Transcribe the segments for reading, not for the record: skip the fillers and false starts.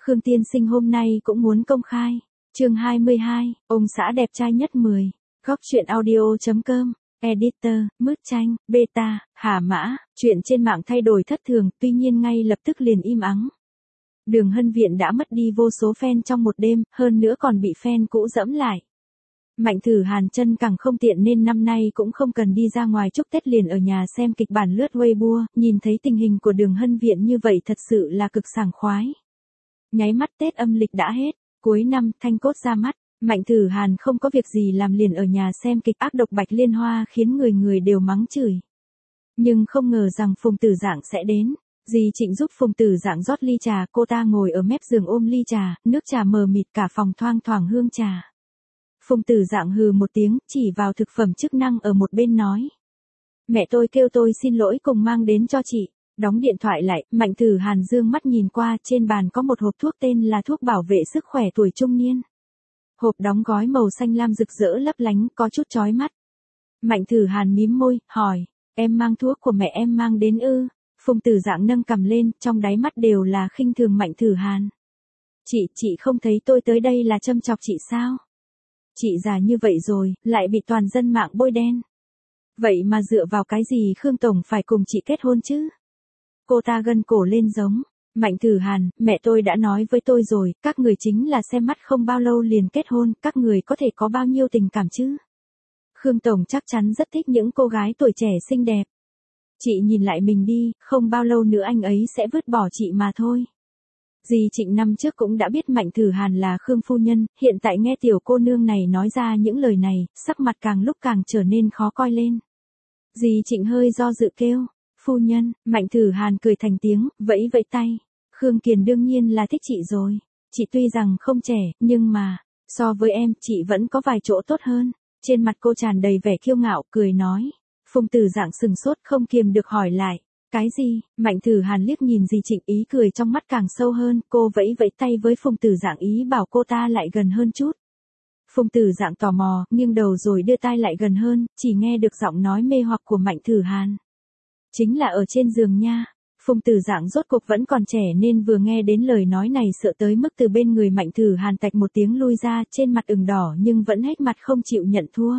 Khương Tiên Sinh hôm nay cũng muốn công khai. Chương 22, ông xã đẹp trai nhất 10. Góc truyện audio.com. Editor, Mứt Chanh, Beta, Hà Mã. Chuyện trên mạng thay đổi thất thường, tuy nhiên ngay lập tức liền im ắng. Đường Hân Viện đã mất đi vô số fan trong một đêm, hơn nữa còn bị fan cũ dẫm lại. Mạnh Thử Hàn chân càng không tiện nên năm nay cũng không cần đi ra ngoài chúc Tết, liền ở nhà xem kịch bản lướt Weibo, nhìn thấy tình hình của Đường Hân Viện như vậy thật sự là cực sảng khoái. Nháy mắt Tết âm lịch đã hết, cuối năm thanh cốt ra mắt, Mạnh Thử Hàn không có việc gì làm liền ở nhà xem kịch ác độc Bạch Liên Hoa khiến người người đều mắng chửi. Nhưng không ngờ rằng Phùng Tử Dạng sẽ đến. Dì Trịnh giúp Phùng Tử Dạng rót ly trà, cô ta ngồi ở mép giường ôm ly trà, nước trà mờ mịt cả phòng thoang thoảng hương trà. Phùng Tử Dạng hừ một tiếng, chỉ vào thực phẩm chức năng ở một bên nói. Mẹ tôi kêu tôi xin lỗi cùng mang đến cho chị. Đóng điện thoại lại, Mạnh Thử Hàn dương mắt nhìn qua, trên bàn có một hộp thuốc tên là thuốc bảo vệ sức khỏe tuổi trung niên. Hộp đóng gói màu xanh lam rực rỡ lấp lánh, có chút chói mắt. Mạnh Thử Hàn mím môi, hỏi, em mang thuốc của mẹ em mang đến ư? Phùng Tử Dạng nâng cằm lên, trong đáy mắt đều là khinh thường Mạnh Thử Hàn. Chị không thấy tôi tới đây là châm chọc chị sao? Chị già như vậy rồi, lại bị toàn dân mạng bôi đen. Vậy mà dựa vào cái gì Khương Tổng phải cùng chị kết hôn chứ? Cô ta gân cổ lên giống. Mạnh Thử Hàn, mẹ tôi đã nói với tôi rồi, các người chính là xem mắt không bao lâu liền kết hôn, các người có thể có bao nhiêu tình cảm chứ? Khương Tổng chắc chắn rất thích những cô gái tuổi trẻ xinh đẹp. Chị nhìn lại mình đi, không bao lâu nữa anh ấy sẽ vứt bỏ chị mà thôi. Dì Trịnh năm trước cũng đã biết Mạnh Thử Hàn là Khương phu nhân, hiện tại nghe tiểu cô nương này nói ra những lời này, sắc mặt càng lúc càng trở nên khó coi lên. Dì Trịnh hơi do dự kêu, phu nhân. Mạnh Thử Hàn cười thành tiếng, vẫy vẫy tay. Khương Kiền đương nhiên là thích chị rồi. Chị tuy rằng không trẻ, nhưng mà, so với em, chị vẫn có vài chỗ tốt hơn. Trên mặt cô tràn đầy vẻ kiêu ngạo, cười nói. Phùng Tử Dạng sừng sốt không kiềm được hỏi lại. Cái gì? Mạnh Thử Hàn liếc nhìn dì Trịnh, ý cười trong mắt càng sâu hơn, cô vẫy vẫy tay với Phùng Tử Dạng ý bảo cô ta lại gần hơn chút. Phùng Tử Dạng tò mò, nghiêng đầu rồi đưa tai lại gần hơn, chỉ nghe được giọng nói mê hoặc của Mạnh Thử Hàn. Chính là ở trên giường nha. Phùng Tử Dạng rốt cuộc vẫn còn trẻ nên vừa nghe đến lời nói này sợ tới mức từ bên người Mạnh Thử Hàn tạch một tiếng lui ra, trên mặt ửng đỏ nhưng vẫn hết mặt không chịu nhận thua.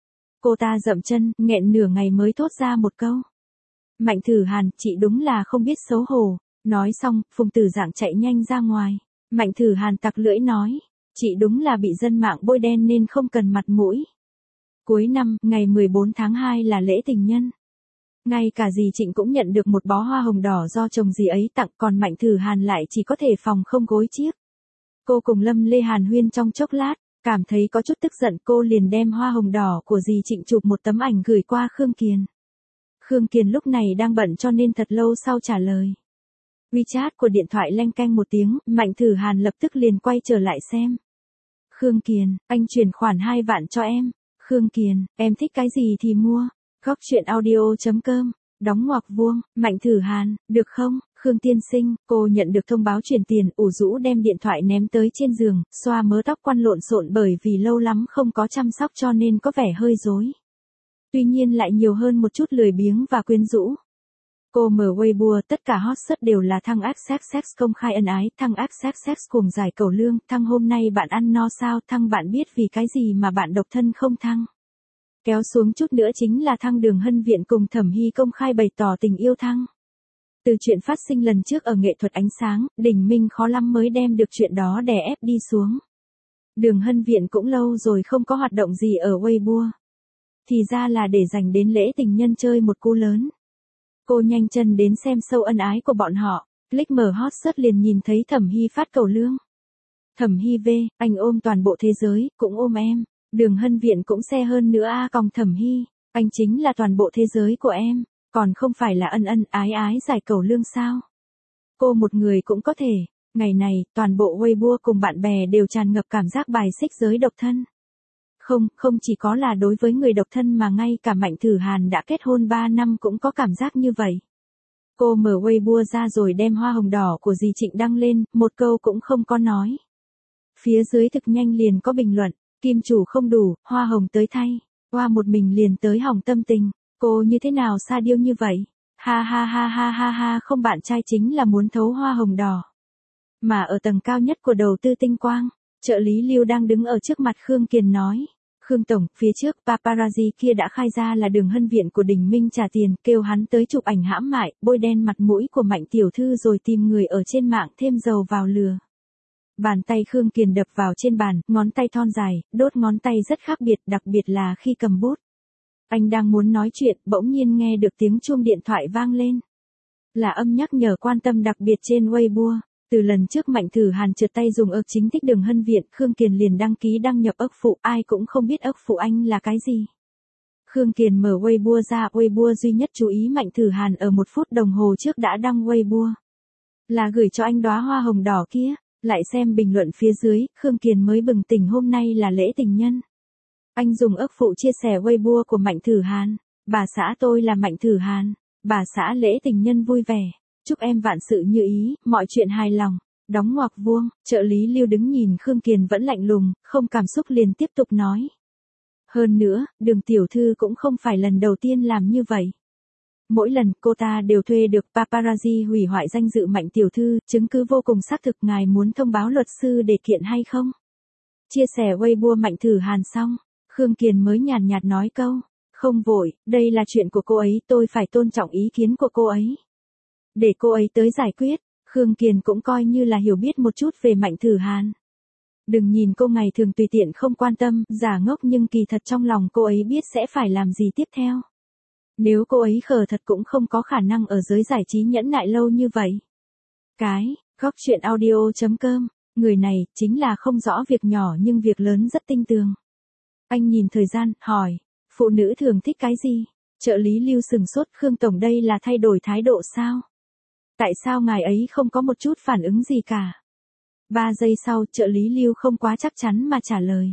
Cô ta dậm chân, nghẹn nửa ngày mới thốt ra một câu. Mạnh Thử Hàn, chị đúng là không biết xấu hổ. Nói xong, Phùng Tử Dạng chạy nhanh ra ngoài. Mạnh Thử Hàn tặc lưỡi nói. Chị đúng là bị dân mạng bôi đen nên không cần mặt mũi. Cuối năm, ngày 14 tháng 2 là lễ tình nhân. Ngay cả dì Trịnh cũng nhận được một bó hoa hồng đỏ do chồng dì ấy tặng, còn Mạnh Thử Hàn lại chỉ có thể phòng không gối chiếc. Cô cùng Lâm Lê hàn huyên trong chốc lát, cảm thấy có chút tức giận, cô liền đem hoa hồng đỏ của dì Trịnh chụp một tấm ảnh gửi qua Khương Kiền. Khương Kiền lúc này đang bận cho nên thật lâu sau trả lời. WeChat của điện thoại leng keng một tiếng, Mạnh Thử Hàn lập tức liền quay trở lại xem. Khương Kiền, anh chuyển khoản 2 vạn cho em. Khương Kiền, em thích cái gì thì mua. Góc truyện audio.com. Đóng ngoặc vuông. Mạnh Thử Hàn, được không? Khương tiên sinh, cô nhận được thông báo chuyển tiền, ủ rũ đem điện thoại ném tới trên giường, xoa mớ tóc quăn lộn xộn bởi vì lâu lắm không có chăm sóc cho nên có vẻ hơi rối. Tuy nhiên lại nhiều hơn một chút lười biếng và quyến rũ. Cô mở Weibo, tất cả hot search đều là thăng XXX công khai ân ái, thăng XXX cuồng giải cầu lương, thăng hôm nay bạn ăn no sao, thăng bạn biết vì cái gì mà bạn độc thân không thăng. Kéo xuống chút nữa chính là thăng Đường Hân Viện cùng Thẩm Hy công khai bày tỏ tình yêu thăng. Từ chuyện phát sinh lần trước ở nghệ thuật ánh sáng, Đình Minh khó lắm mới đem được chuyện đó đè ép đi xuống. Đường Hân Viện cũng lâu rồi không có hoạt động gì ở Weibo. Thì ra là để dành đến lễ tình nhân chơi một cú lớn. Cô nhanh chân đến xem show ân ái của bọn họ, click mở hot search liền nhìn thấy Thẩm Hy phát cầu lương. Thẩm Hy V, anh ôm toàn bộ thế giới, cũng ôm em. Đường Hân Viện cũng xe hơn nữa còng Thẩm Hy, anh chính là toàn bộ thế giới của em, còn không phải là ân ân ái ái giải cầu lương sao? Cô một người cũng có thể. Ngày này, toàn bộ Weibo cùng bạn bè đều tràn ngập cảm giác bài xích giới độc thân. Không chỉ có là đối với người độc thân mà ngay cả Mạnh Thử Hàn đã kết hôn 3 năm cũng có cảm giác như vậy. Cô mở Weibo ra rồi đem hoa hồng đỏ của dì Trịnh đăng lên, một câu cũng không có nói. Phía dưới thực nhanh liền có bình luận. Kim chủ không đủ, hoa hồng tới thay. Hoa một mình liền tới hỏng tâm tình. Cô như thế nào sa điêu như vậy? Ha ha ha ha ha ha, không bạn trai chính là muốn thấu hoa hồng đỏ. Mà ở tầng cao nhất của đầu tư Tinh Quang, trợ lý Lưu đang đứng ở trước mặt Khương Kiền nói. Khương Tổng, phía trước paparazzi kia đã khai ra là Đường Hân Viện của Đình Minh trả tiền, kêu hắn tới chụp ảnh hãm hại, bôi đen mặt mũi của Mạnh tiểu thư rồi tìm người ở trên mạng thêm dầu vào lừa. Bàn tay Khương Kiền đập vào trên bàn, ngón tay thon dài, đốt ngón tay rất khác biệt, đặc biệt là khi cầm bút. Anh đang muốn nói chuyện, bỗng nhiên nghe được tiếng chuông điện thoại vang lên. Là âm nhắc nhở quan tâm đặc biệt trên Weibo. Từ lần trước Mạnh Thử Hàn trượt tay dùng ức chính thích Đường Hân Viện, Khương Kiền liền đăng ký đăng nhập ức phụ, ai cũng không biết ức phụ anh là cái gì. Khương Kiền mở Weibo ra, Weibo duy nhất chú ý Mạnh Thử Hàn ở 1 phút đồng hồ trước đã đăng Weibo. Là gửi cho anh đóa hoa hồng đỏ kia, lại xem bình luận phía dưới, Khương Kiền mới bừng tỉnh hôm nay là lễ tình nhân. Anh dùng ức phụ chia sẻ Weibo của Mạnh Thử Hàn, bà xã tôi là Mạnh Thử Hàn, bà xã lễ tình nhân vui vẻ. Chúc em vạn sự như ý, mọi chuyện hài lòng. Đóng ngoặc vuông, trợ lý Lưu đứng nhìn Khương Kiền vẫn lạnh lùng, không cảm xúc liền tiếp tục nói. Hơn nữa, Đường tiểu thư cũng không phải lần đầu tiên làm như vậy. Mỗi lần cô ta đều thuê được paparazzi hủy hoại danh dự Mạnh tiểu thư, chứng cứ vô cùng xác thực, ngài muốn thông báo luật sư để kiện hay không? Chia sẻ Weibo Mạnh Thử Hàn xong, Khương Kiền mới nhàn nhạt nói câu, không vội, đây là chuyện của cô ấy, tôi phải tôn trọng ý kiến của cô ấy. Để cô ấy tới giải quyết, Khương Kiền cũng coi như là hiểu biết một chút về Mạnh Thử Hàn. Đừng nhìn cô ngày thường tùy tiện không quan tâm, giả ngốc nhưng kỳ thật trong lòng cô ấy biết sẽ phải làm gì tiếp theo. Nếu cô ấy khờ thật cũng không có khả năng ở giới giải trí nhẫn nại lâu như vậy. Góc truyện audio.com, người này chính là không rõ việc nhỏ nhưng việc lớn rất tinh tường. Anh nhìn thời gian, hỏi, phụ nữ thường thích cái gì? Trợ lý Lưu sừng sốt, Khương Tổng đây là thay đổi thái độ sao? Tại sao ngài ấy không có một chút phản ứng gì cả? 3 giây sau, trợ lý Lưu không quá chắc chắn mà trả lời.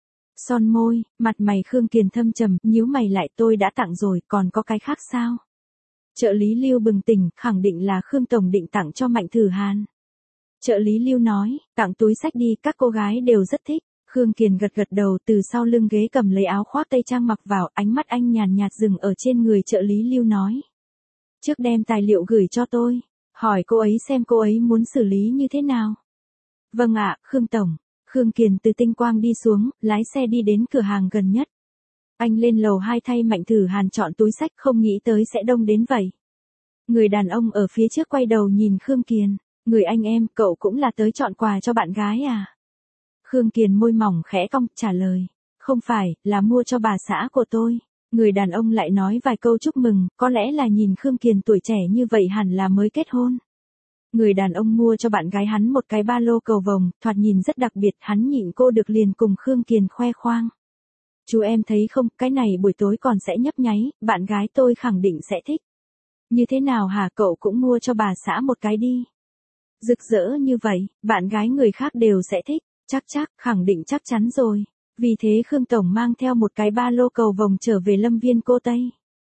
Son môi, mặt mày Khương Kiền thâm trầm, nhíu mày lại, tôi đã tặng rồi, còn có cái khác sao? Trợ lý Lưu bừng tỉnh, khẳng định là Khương Tổng định tặng cho Mạnh Thử Hàn. Trợ lý Lưu nói, tặng túi xách đi, các cô gái đều rất thích. Khương Kiền gật gật đầu, từ sau lưng ghế cầm lấy áo khoác tây trang mặc vào, ánh mắt anh nhàn nhạt dừng ở trên người trợ lý Lưu nói. Trước đem tài liệu gửi cho tôi, hỏi cô ấy xem cô ấy muốn xử lý như thế nào. Vâng ạ, Khương Tổng. Khương Kiền từ Tinh Quang đi xuống, lái xe đi đến cửa hàng gần nhất. Anh lên lầu 2 thay Mạnh Thử Hàn chọn túi xách, không nghĩ tới sẽ đông đến vậy. Người đàn ông ở phía trước quay đầu nhìn Khương Kiền, người anh em, cậu cũng là tới chọn quà cho bạn gái à? Khương Kiền môi mỏng khẽ cong, trả lời, không phải, là mua cho bà xã của tôi. Người đàn ông lại nói vài câu chúc mừng, có lẽ là nhìn Khương Kiền tuổi trẻ như vậy hẳn là mới kết hôn. Người đàn ông mua cho bạn gái hắn một cái ba lô cầu vồng, thoạt nhìn rất đặc biệt, hắn nhịn cô được liền cùng Khương Kiền khoe khoang. Chú em thấy không, cái này buổi tối còn sẽ nhấp nháy, bạn gái tôi khẳng định sẽ thích. Như thế nào hả, cậu cũng mua cho bà xã một cái đi. Rực rỡ như vậy, bạn gái người khác đều sẽ thích, chắc, khẳng định chắc chắn rồi. Vì thế Khương Tổng mang theo một cái ba lô cầu vồng trở về Lâm Viên Cô Tây.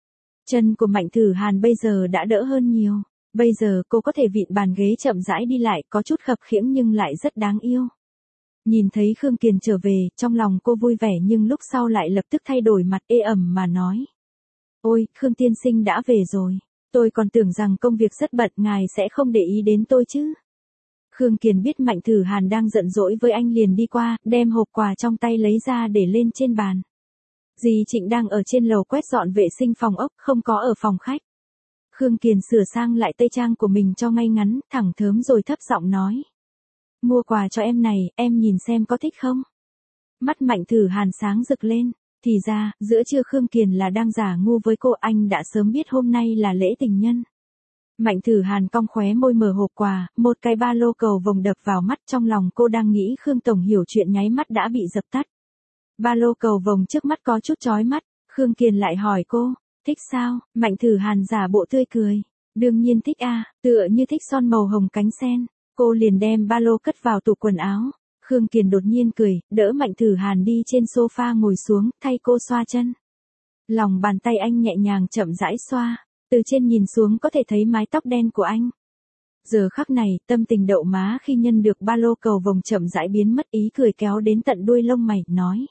Chân của Mạnh Thử Hàn bây giờ đã đỡ hơn nhiều. Bây giờ cô có thể vịn bàn ghế chậm rãi đi lại, có chút khập khiễng nhưng lại rất đáng yêu. Nhìn thấy Khương Kiền trở về, trong lòng cô vui vẻ nhưng lúc sau lại lập tức thay đổi mặt ê ẩm mà nói. Ôi, Khương tiên sinh đã về rồi. Tôi còn tưởng rằng công việc rất bận, ngài sẽ không để ý đến tôi chứ. Khương Kiền biết Mạnh Thử Hàn đang giận dỗi với anh liền đi qua, đem hộp quà trong tay lấy ra để lên trên bàn. Dì Trịnh đang ở trên lầu quét dọn vệ sinh phòng ốc, không có ở phòng khách. Khương Kiền sửa sang lại tây trang của mình cho ngay ngắn, thẳng thớm rồi thấp giọng nói. Mua quà cho em này, em nhìn xem có thích không? Mắt Mạnh Thử Hàn sáng rực lên. Thì ra, giữa trưa Khương Kiền là đang giả ngu với cô, anh đã sớm biết hôm nay là lễ tình nhân. Mạnh Thử Hàn cong khóe môi mở hộp quà, một cái ba lô cầu vồng đập vào mắt, trong lòng cô đang nghĩ Khương Tổng hiểu chuyện nháy mắt đã bị dập tắt. Ba lô cầu vồng trước mắt có chút chói mắt, Khương Kiền lại hỏi cô, thích sao? Mạnh Thử Hàn giả bộ tươi cười, đương nhiên thích à, tựa như thích son màu hồng cánh sen. Cô liền đem ba lô cất vào tủ quần áo. Khương Kiền đột nhiên cười, đỡ Mạnh Thử Hàn đi trên sofa ngồi xuống, thay cô xoa chân. Lòng bàn tay anh nhẹ nhàng chậm rãi xoa, từ trên nhìn xuống có thể thấy mái tóc đen của anh. Giờ khắc này, tâm tình đậu má khi nhân được ba lô cầu vồng chậm rãi biến mất, ý cười kéo đến tận đuôi lông mày, nói.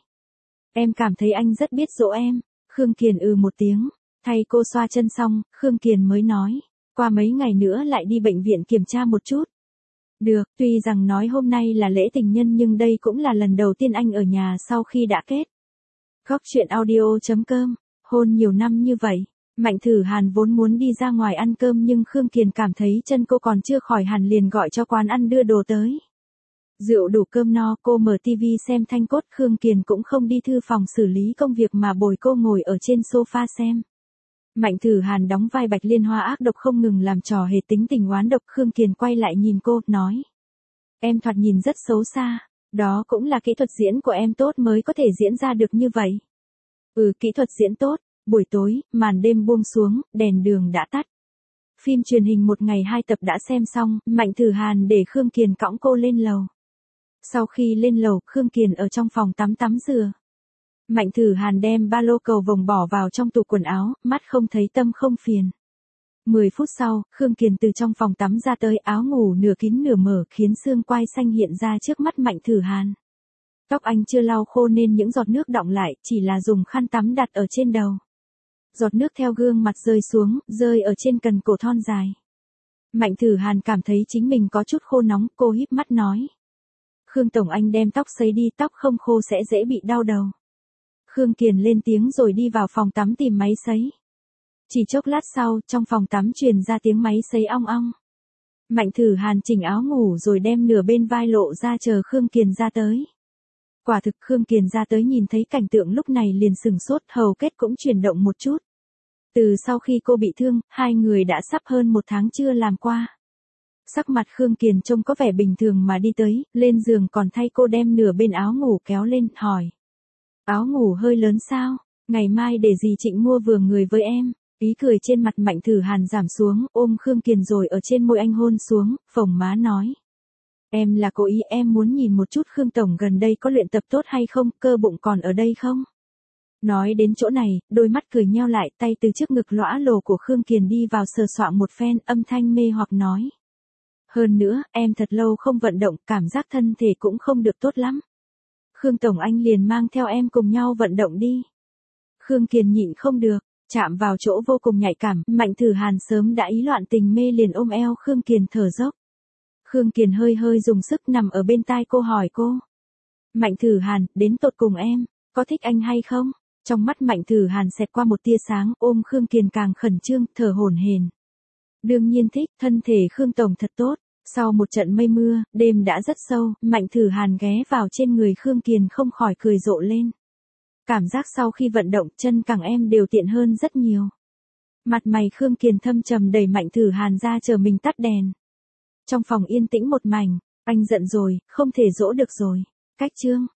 Em cảm thấy anh rất biết dỗ em. Khương Kiền một tiếng, thay cô xoa chân xong, Khương Kiền mới nói, qua mấy ngày nữa lại đi bệnh viện kiểm tra một chút. Được, tuy rằng nói hôm nay là lễ tình nhân nhưng đây cũng là lần đầu tiên anh ở nhà sau khi đã kết. Góc chuyện audio.com, hôn nhiều năm như vậy. Mạnh Thử Hàn vốn muốn đi ra ngoài ăn cơm nhưng Khương Kiền cảm thấy chân cô còn chưa khỏi hẳn liền gọi cho quán ăn đưa đồ tới. Rượu đủ cơm no, cô mở tivi xem thanh cốt, Khương Kiền cũng không đi thư phòng xử lý công việc mà bồi cô ngồi ở trên sofa xem. Mạnh Thử Hàn đóng vai Bạch Liên Hoa ác độc không ngừng làm trò hề tính tình oán độc. Khương Kiền quay lại nhìn cô, nói. Em thoạt nhìn rất xấu xa, đó cũng là kỹ thuật diễn của em tốt mới có thể diễn ra được như vậy. Kỹ thuật diễn tốt. Buổi tối, màn đêm buông xuống, đèn đường đã tắt. Phim truyền hình một ngày 2 tập đã xem xong, Mạnh Thử Hàn để Khương Kiền cõng cô lên lầu. Sau khi lên lầu, Khương Kiền ở trong phòng tắm tắm rửa. Mạnh Thử Hàn đem ba lô cầu vồng bỏ vào trong tủ quần áo, mắt không thấy tâm không phiền. 10 phút sau, Khương Kiền từ trong phòng tắm ra tới, áo ngủ nửa kín nửa mở khiến xương quai xanh hiện ra trước mắt Mạnh Thử Hàn. Tóc anh chưa lau khô nên những giọt nước đọng lại, chỉ là dùng khăn tắm đặt ở trên đầu. Giọt nước theo gương mặt rơi xuống, rơi ở trên cần cổ thon dài. Mạnh Thử Hàn cảm thấy chính mình có chút khô nóng, cô híp mắt nói. Khương Tổng anh đem tóc sấy đi, tóc không khô sẽ dễ bị đau đầu. Khương Kiền lên tiếng rồi đi vào phòng tắm tìm máy sấy. Chỉ chốc lát sau, trong phòng tắm truyền ra tiếng máy sấy ong ong. Mạnh Thử Hàn chỉnh áo ngủ rồi đem nửa bên vai lộ ra chờ Khương Kiền ra tới. Quả thực Khương Kiền ra tới nhìn thấy cảnh tượng lúc này liền sừng sốt, hầu kết cũng chuyển động một chút. Từ sau khi cô bị thương, hai người đã sắp hơn 1 tháng chưa làm qua. Sắc mặt Khương Kiền trông có vẻ bình thường mà đi tới, lên giường còn thay cô đem nửa bên áo ngủ kéo lên, hỏi. Áo ngủ hơi lớn sao, ngày mai để dì Trịnh mua vừa người với em. Ý cười trên mặt Mạnh Thử Hàn giảm xuống, ôm Khương Kiền rồi ở trên môi anh hôn xuống, phồng má nói. Em là cố ý, em muốn nhìn một chút Khương Tổng gần đây có luyện tập tốt hay không, cơ bụng còn ở đây không? Nói đến chỗ này, đôi mắt cười nheo lại, tay từ trước ngực lõa lồ của Khương Kiền đi vào sờ soạng một phen, âm thanh mê hoặc nói. Hơn nữa, em thật lâu không vận động, cảm giác thân thể cũng không được tốt lắm. Khương Tổng anh liền mang theo em cùng nhau vận động đi. Khương Kiền nhịn không được, chạm vào chỗ vô cùng nhạy cảm, Mạnh Thử Hàn sớm đã ý loạn tình mê liền ôm eo Khương Kiền thở dốc. Khương Kiền hơi hơi dùng sức nằm ở bên tai cô hỏi cô. Mạnh Thử Hàn, đến tột cùng em, có thích anh hay không? Trong mắt Mạnh Thử Hàn xẹt qua một tia sáng, ôm Khương Kiền càng khẩn trương, thở hổn hển. Đương nhiên thích, thân thể Khương Tổng thật tốt. Sau một trận mây mưa, đêm đã rất sâu, Mạnh Thử Hàn ghé vào trên người Khương Kiền không khỏi cười rộ lên. Cảm giác sau khi vận động, chân càng em đều tiện hơn rất nhiều. Mặt mày Khương Kiền thâm trầm đẩy Mạnh Thử Hàn ra chờ mình tắt đèn. Trong phòng yên tĩnh một mảnh, anh giận rồi, không thể dỗ được rồi. Cách chương